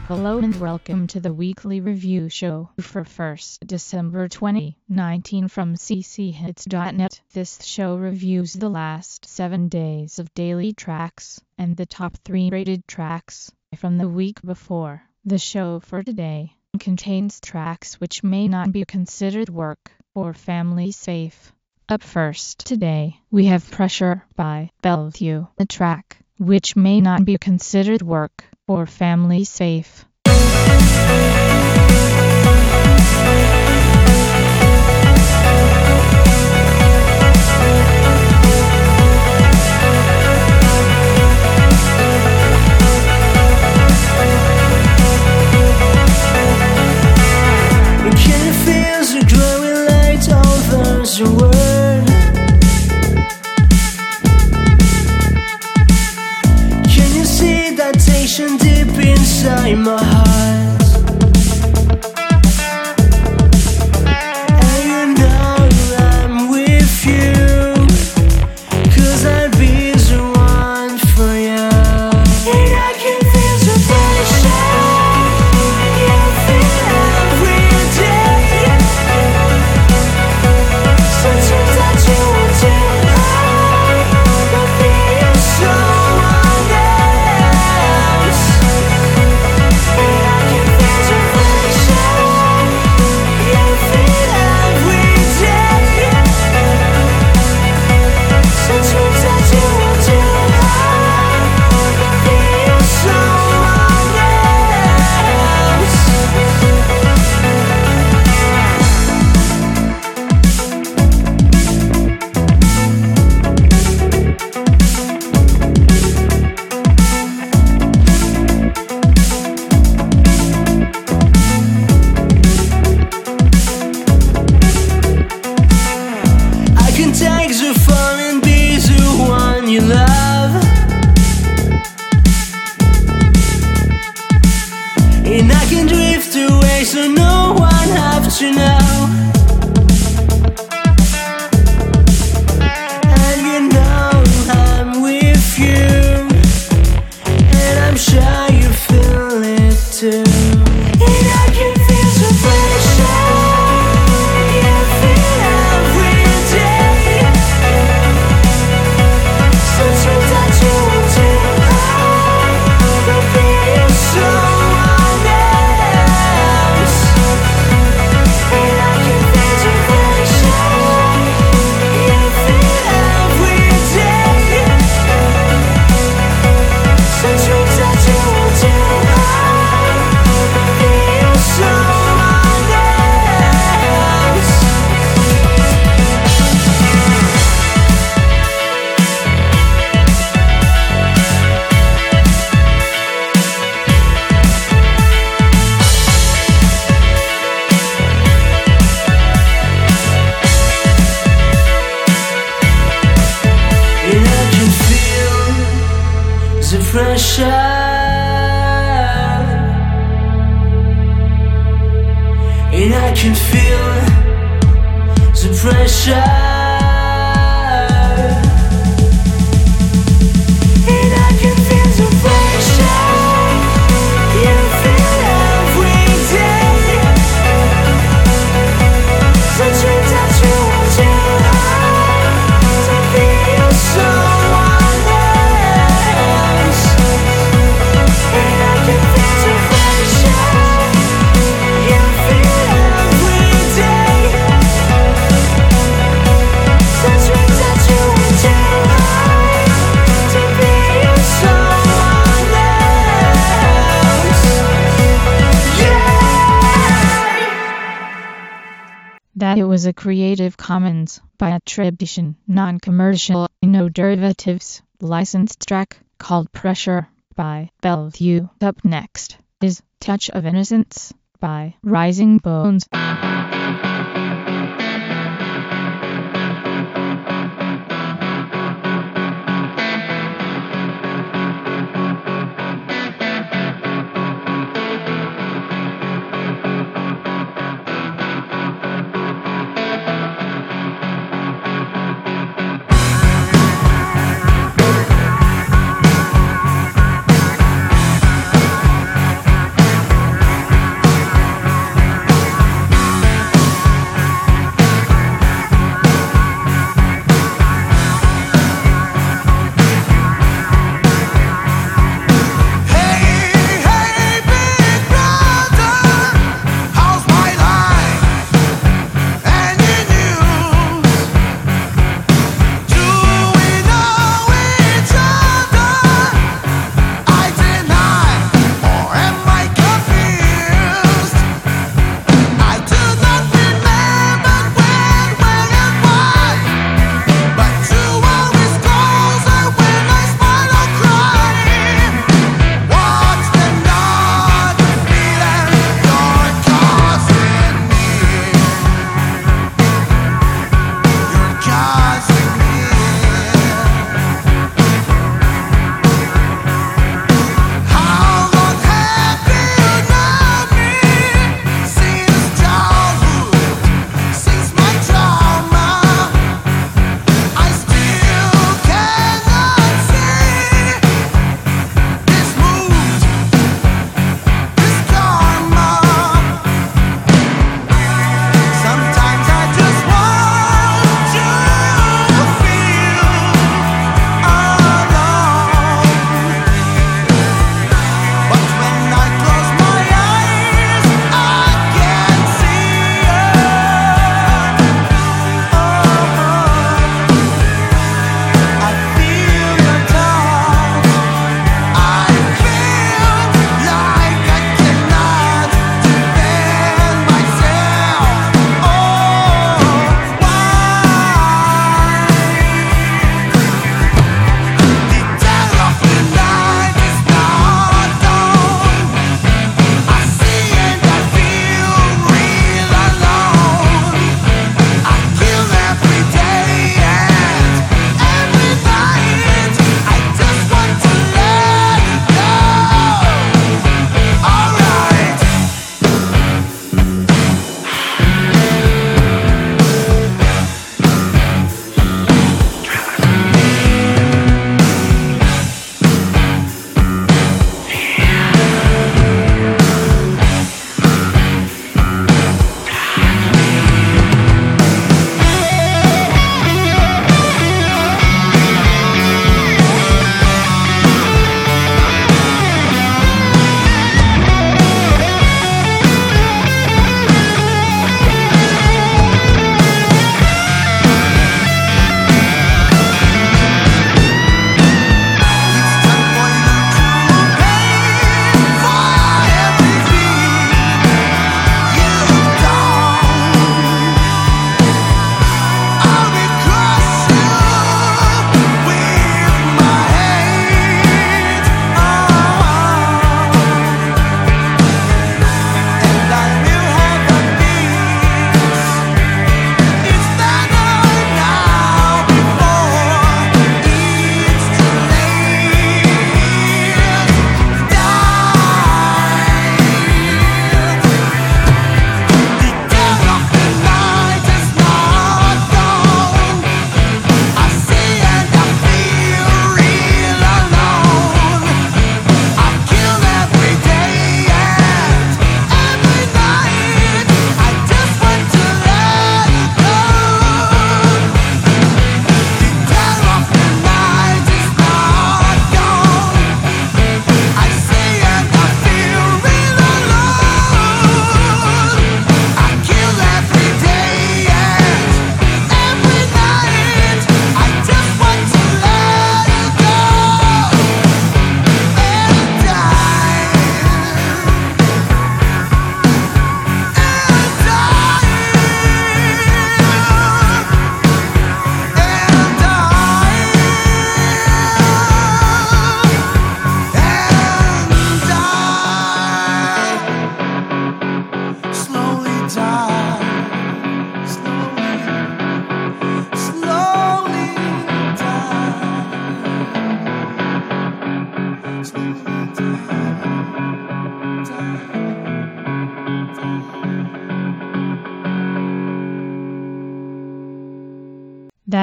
Hello and welcome to the weekly review show for 1st December 2019 from cchits.net. This show reviews the last 7 days of daily tracks and the top 3 rated tracks from the week before. The show for today contains tracks which may not be considered work or family safe. Up first today, we have Pressure by Bellevue, a track which may not be considered work or family safe. Can you feel the growing light over the world? Can you see that tension deep inside my heart? And you know I'm with you, 'cause I'll be the one for you. And I can feel the pressure you feel every day. Sometimes that you want to but feel someone else. And I can feel the pressure you feel every day. Sometimes that you want to but feel someone else. I can take the fun and be the one you love, and I can drift away so no one have to know. And you know I'm with you, and I'm sure you feel it too. And I can feel the pressure you feel every day. Sometimes that you want to but feel someone else. And I can feel the pressure you feel every day. Sometimes that you want to but feel someone else. And I can feel the pressure. And I can feel the pressure. And I can feel the pressure you feel every day. Sometimes that you want to feel someone else. And I can feel the pressure you feel every day. Sometimes that you want to feel someone else. Yeah. That it was a Creative Commons by attribution, non-commercial, no derivatives, licensed track called Pressure by Bellevue. Up next is Touch of Innocence by Rising Bones.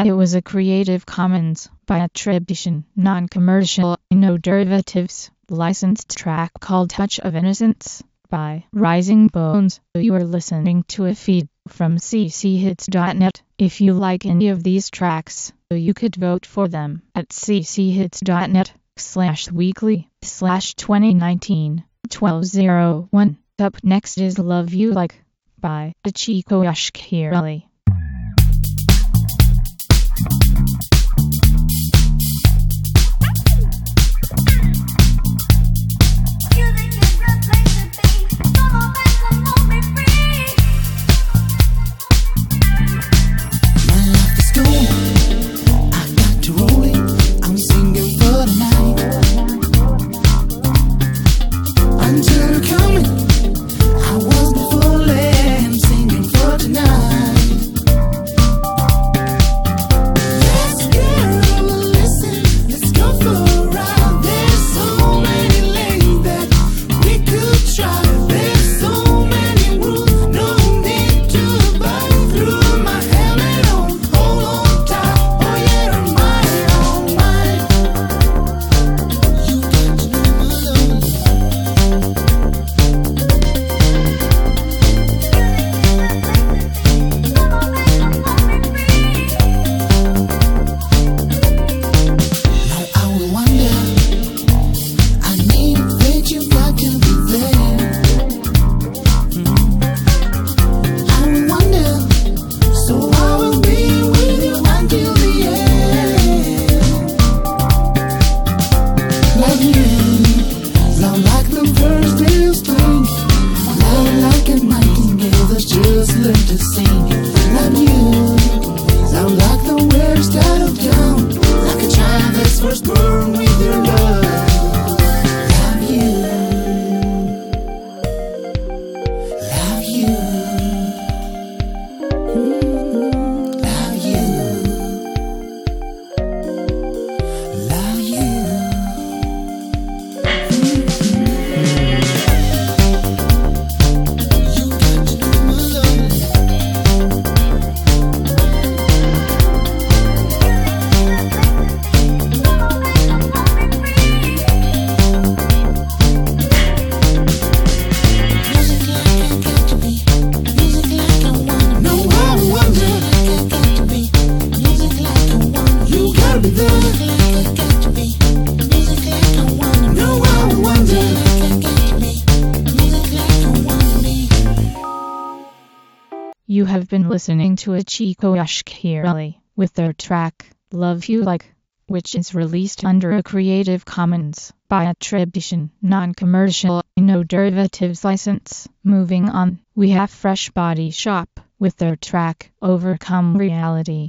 that it was a Creative Commons by attribution, non-commercial, no derivatives, licensed track called Touch of Innocence by Rising Bones. You are listening to a feed from cchits.net. If you like any of these tracks, you could vote for them at cchits.net/weekly/2019-1201. Up next is Love You Like by Chico Ashkirali. You have been listening to a Chico Ashkirali with their track, Love You Like, which is released under a Creative Commons by attribution, non-commercial, no derivatives license. Moving on, we have Fresh Body Shop with their track, Overcome Reality.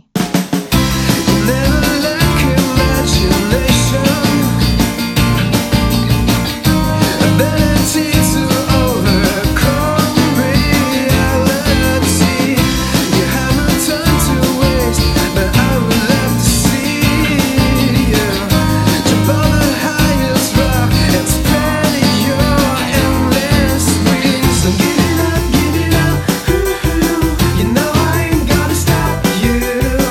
Never lack imagination, ability to overcome reality. You have no time to waste, but I would love to see you jump on the highest rock and spread your endless wings. So give it up, you know I ain't gonna stop you.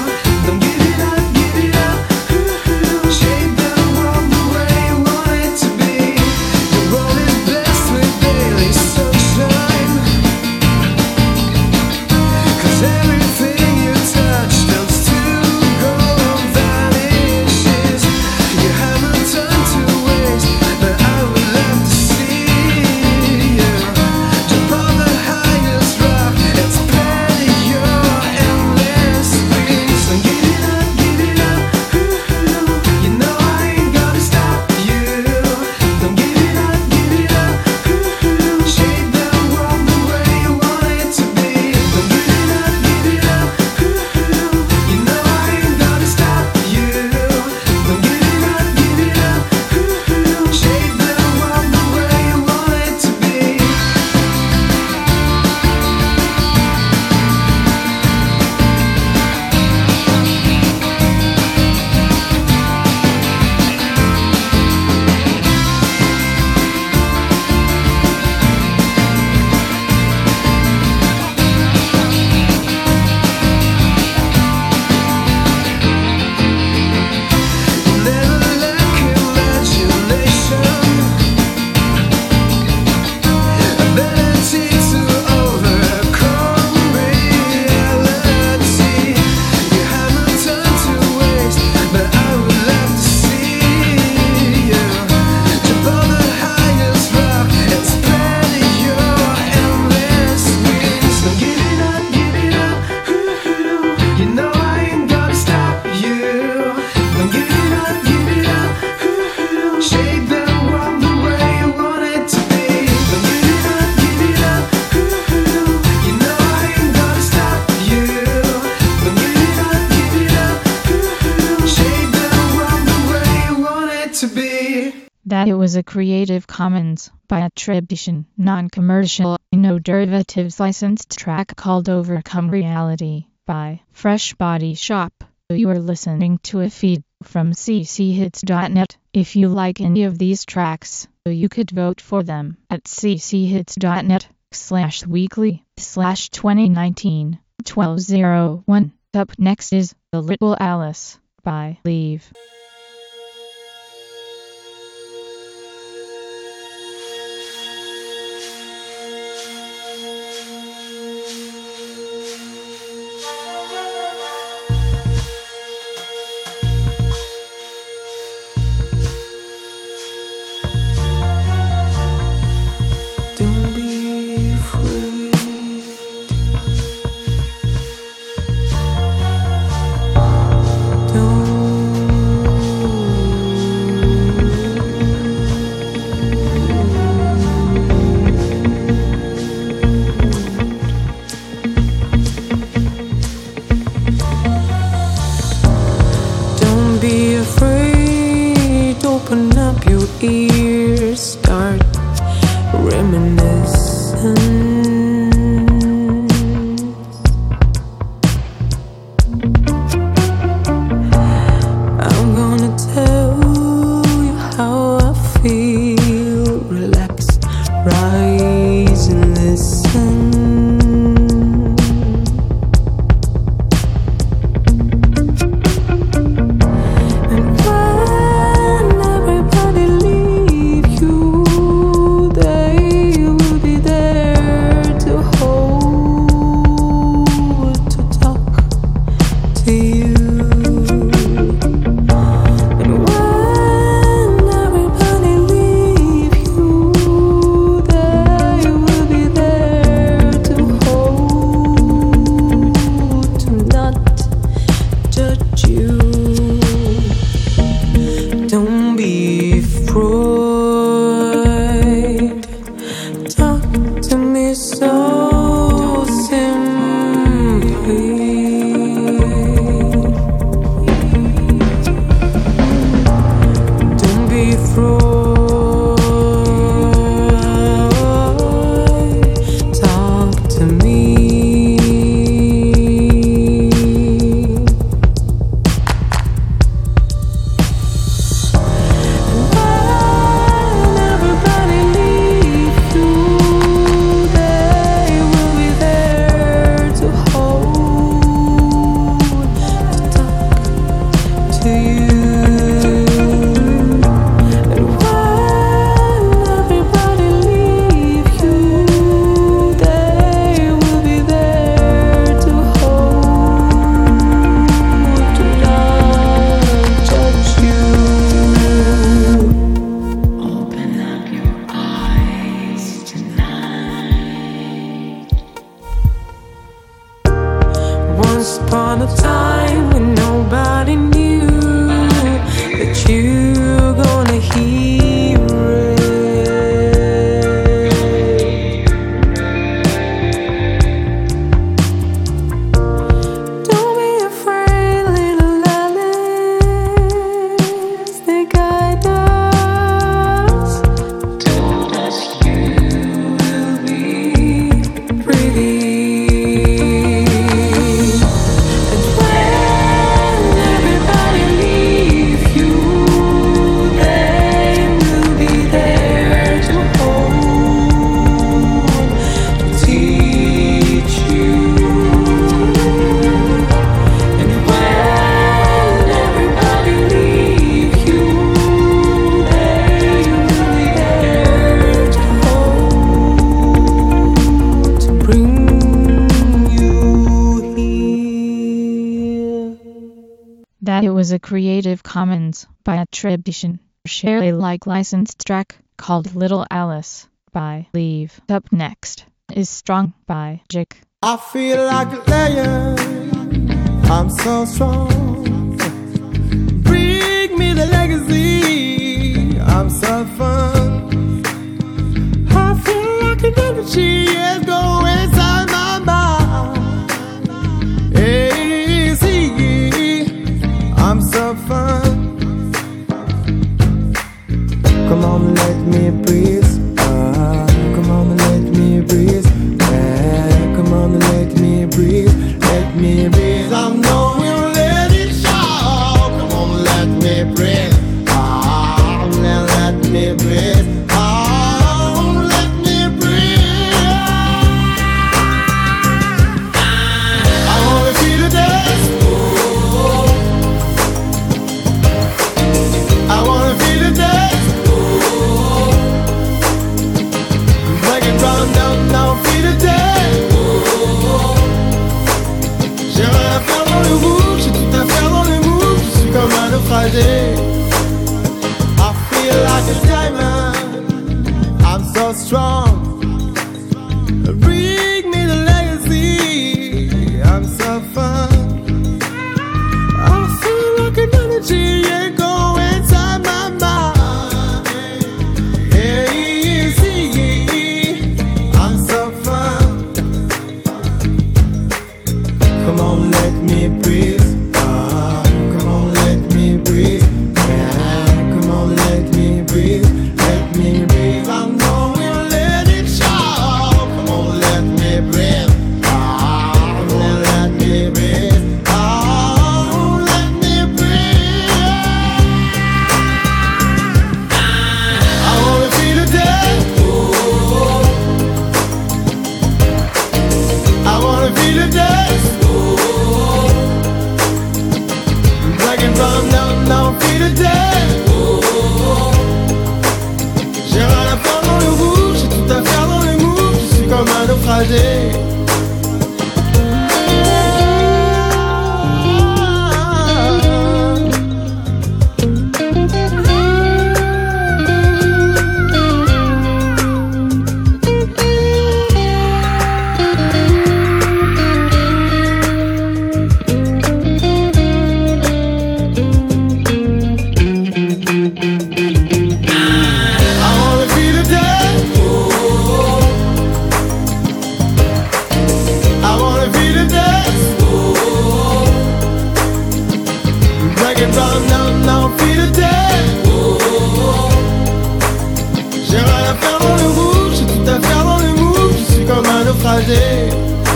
That it was a Creative Commons by attribution, non-commercial, no derivatives licensed track called Overcome Reality by Fresh Body Shop. You are listening to a feed from cchits.net. If you like any of these tracks, you could vote for them at cchits.net/weekly/2019-1201. Up next is The Little Alice by Leave. Open up your ears, start reminiscing. I'm gonna tell you how I feel. Relax, rise and listen. Once upon a time when nobody knew that you're gonna hear it. Don't be afraid, little Alice, the guide us. Told us you will be pretty. That it was a Creative Commons by attribution, share Alike licensed track called Little Alice by Leave. Up next is Strong by Jake. I feel like a lion, I'm so strong. Bring me the legacy, I'm so fun. I feel like an energy is going inside my mind. Hey, see, I'm so fun. Come on. and let me breathe. Come on and let me breathe. Yeah, come on and let me breathe. Let me breathe. I know we'll let it show. Come on and let me breathe. Let me breathe. Let me breathe. I wanna feel the dance. I wanna feel the dance. Break it down, feel the dance. J'ai rien à faire dans le groupe, j'ai tout à faire dans le move. Je suis comme un naufragé. I feel like a diamond. I'm so strong. Bring me the legacy. I'm so fun. I feel like an energy, yeah, go inside my mind. Yeah, see, I'm so fun. Come on, let me breathe. Come on, let me breathe. Come on, let me breathe. Let me breathe. I know we'll let it show. Come on, let me breathe. Let me breathe. Let me breathe. I wanna feel the dance. I wanna feel the dance. Black and brown, now feel the dance. J'ai rien à faire dans le rouge, j'ai tout à faire dans les moves. Je suis comme un naufragé. Now feel the dance. J'ai rien à faire dans le rouge, j'ai tout à faire dans les moves. Je suis comme un naufragé.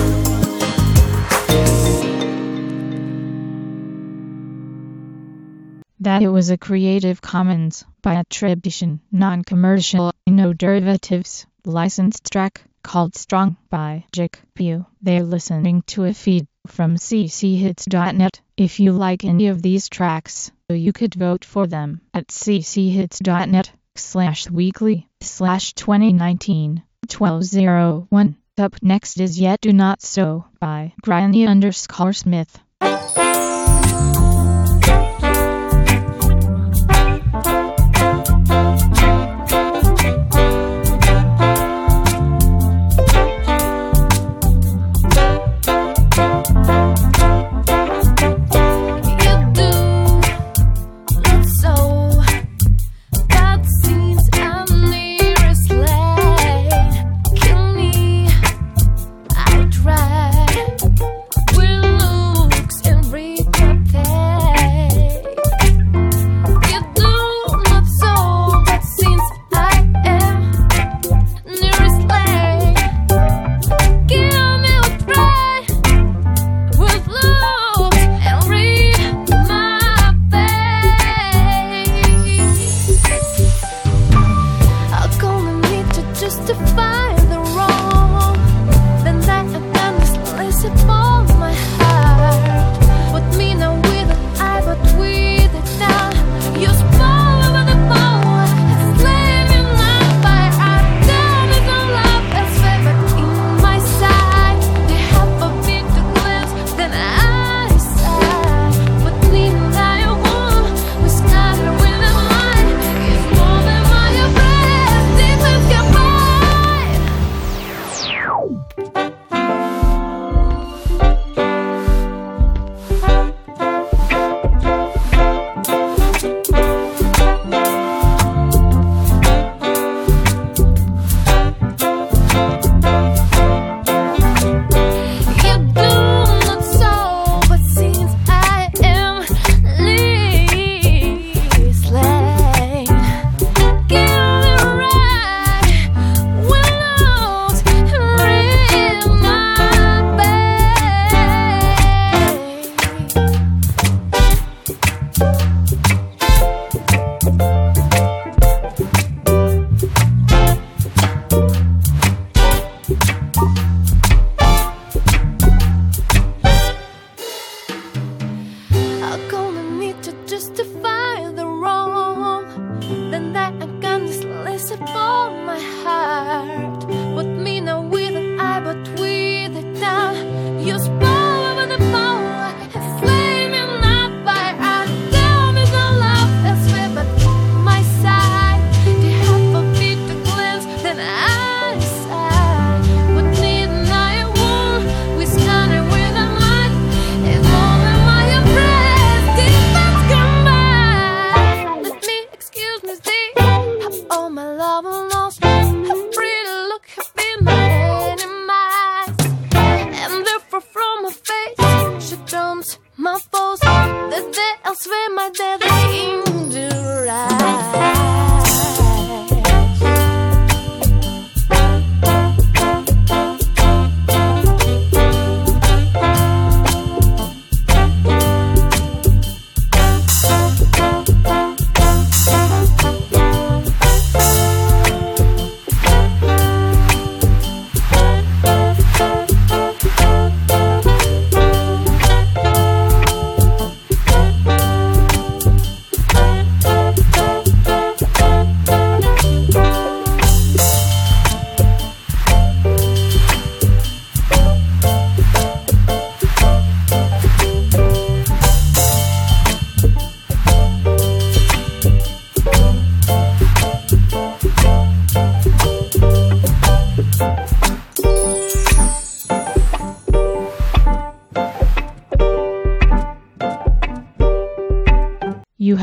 That it was a Creative Commons by attribution, non-commercial, no derivatives, licensed track called Strong by Jake Pugh. They're listening to a feed from cchits.net. If you like any of these tracks, you could vote for them at cchits.net/weekly/2019-1201. Up next is Yet Do Not So by Granny_Smith. Will looks and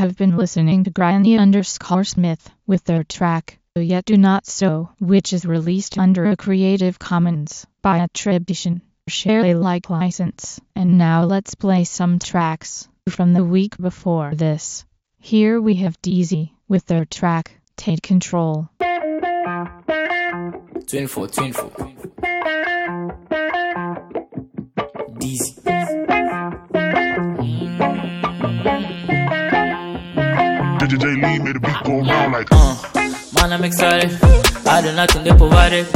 have been listening to Granny_Smith with their track, Yet Do Not So, which is released under a Creative Commons by attribution, share Alike license. And now let's play some tracks from the week before this. Here we have DZ with their track, Take Control. 24. DZ. DJ Lee made a beat go around like Man, I'm excited. I do nothing they provided.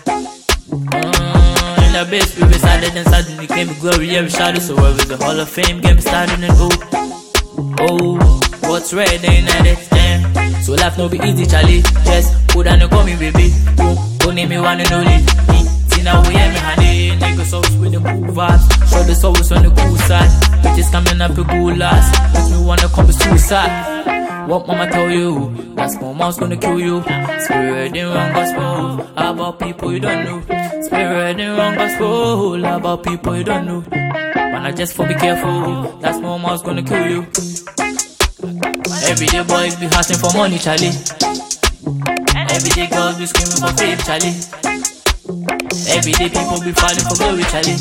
In the base, we decided and suddenly came a glory every shadow. So where is the Hall of Fame game started and oh, what's red ain't at it, damn. So life no be easy, Charlie. Just put on and call me baby. Don't name me one and only. See now we hear me honey. Niggas always with the cool vibes. Show the always on the cool side. Bitches coming up with good last. Makes me wanna commit suicide. What mama tell you? That small mouse gonna kill you. Spirit in wrong gospel about people you don't know. Spirit in wrong gospel about people you don't know. Wanna just for be careful. That small mouse gonna kill you. Everyday boys be hustling for money, Charlie. Everyday girls be screaming for fame, Charlie. Everyday people be falling for glory, Charlie.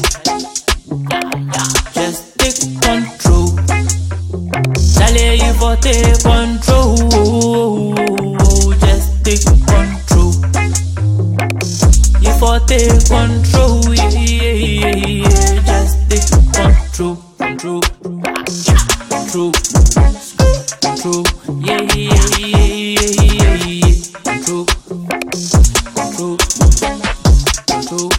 Just take control. Charlie, you for take control. Just take control. You for take control. Yeah. Just take control. Control. Yeah. Control.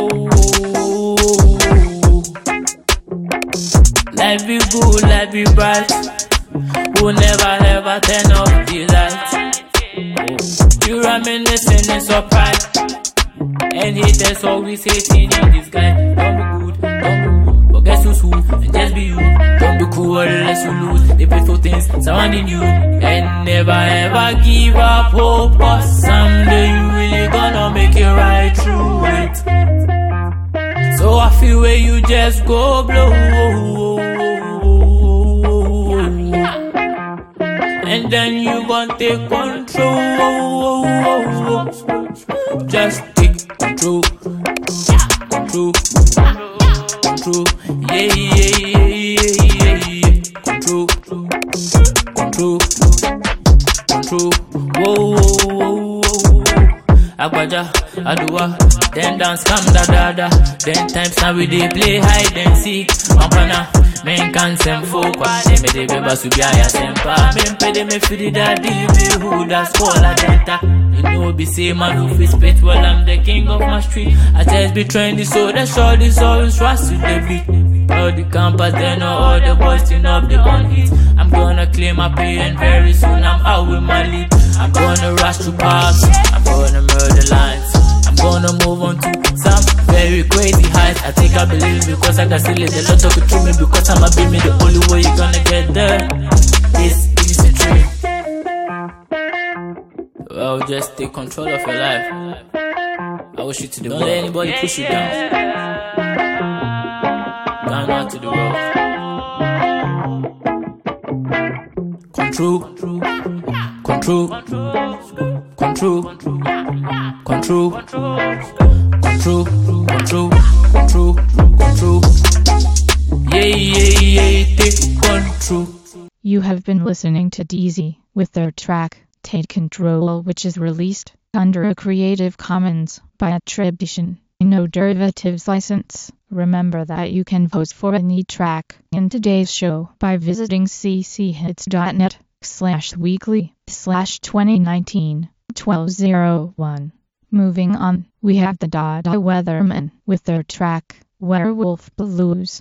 Life be good, life be bright. We'll never ever turn off the lights. You reminiscing in surprise. And haters always hating in this guy. Don't be good, forget to soon and just be you. Don't be cruel unless you lose. They pay for things surrounding you. And never ever give up hope, cause someday you really gonna make it right through it. So I feel where you just go blow. And then you gon' take control. Just take control. Control. Yeah. Control. Whoa. Agbaja, Adua, then dance come da. Then times now we dey play hide and seek. Mapana. Men can send folk, they me de beba subia sempa. Men pede me fidi daddy, me who that's call a denta. You know be say man who fit spit, well I'm the king of my street. I just be trendy, so the short is always trust with the beat. All the campers, they know all the boys turn up the on hit. I'm gonna clear my pay and very soon I'm out with my lead. I'm gonna rush to parks, I'm gonna murder lines. I'm gonna move on to some very crazy heights. I think I believe because I got silly. The lot of it to me because I'm a baby. The only way you're gonna get there is easy dream. Well, just take control of your life. I wish you to the world. Don't let anybody push you down. Down out to the world. Control. Yeah, take control. You have been listening to DZ with their track, Take Control, which is released under a Creative Commons by attribution, no derivatives license. Remember that you can vote for any track in today's show by visiting cchits.net/weekly/2019-1201. Moving on, we have the Dada Weathermen with their track, Werewolf Blues.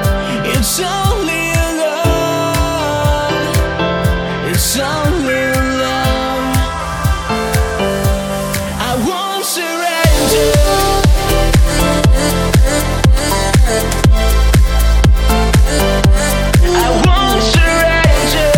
It's only love. It's only love. I won't surrender. I won't surrender.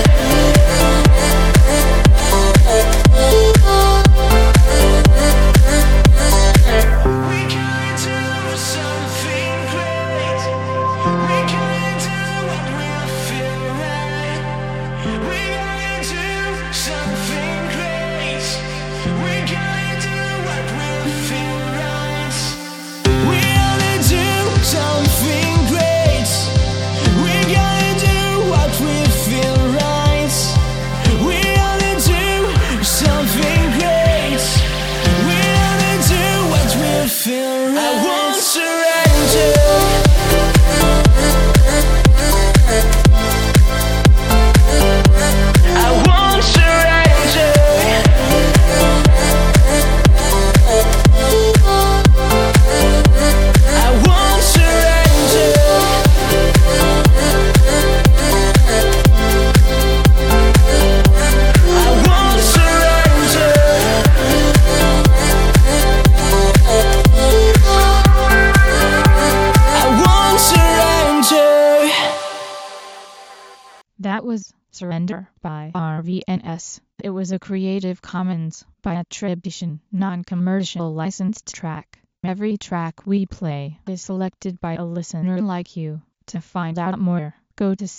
We can do something great. We can do what we feel right. We can do something great. We can do what we feel right. We only do something great. We gotta do what we feel right. We only do something great. We only do what we feel right. I won't surrender. I won't surrender. I won't surrender. I won't surrender. I won't surrender. That was Surrender by RVNS. It was a Creative Commons by attribution, non-commercial licensed track. Every track we play is selected by a listener like you. To find out more, go to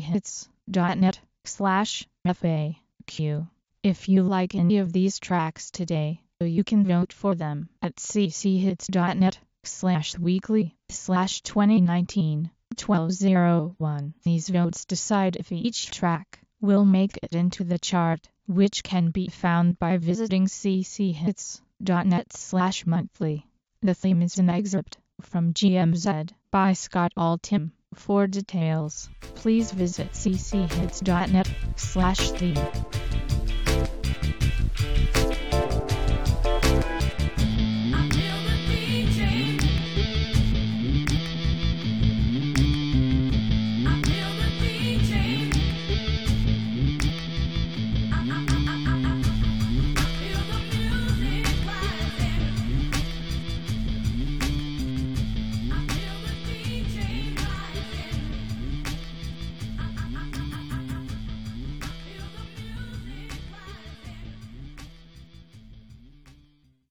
cchits.net/FAQ. If you like any of these tracks today, you can vote for them at cchits.net/weekly/2019-1201. These votes decide if each track will make it into the chart, which can be found by visiting cchits.net/monthly. The theme is an excerpt from GMZ by Scott Altham. For details, please visit cchits.net/theme.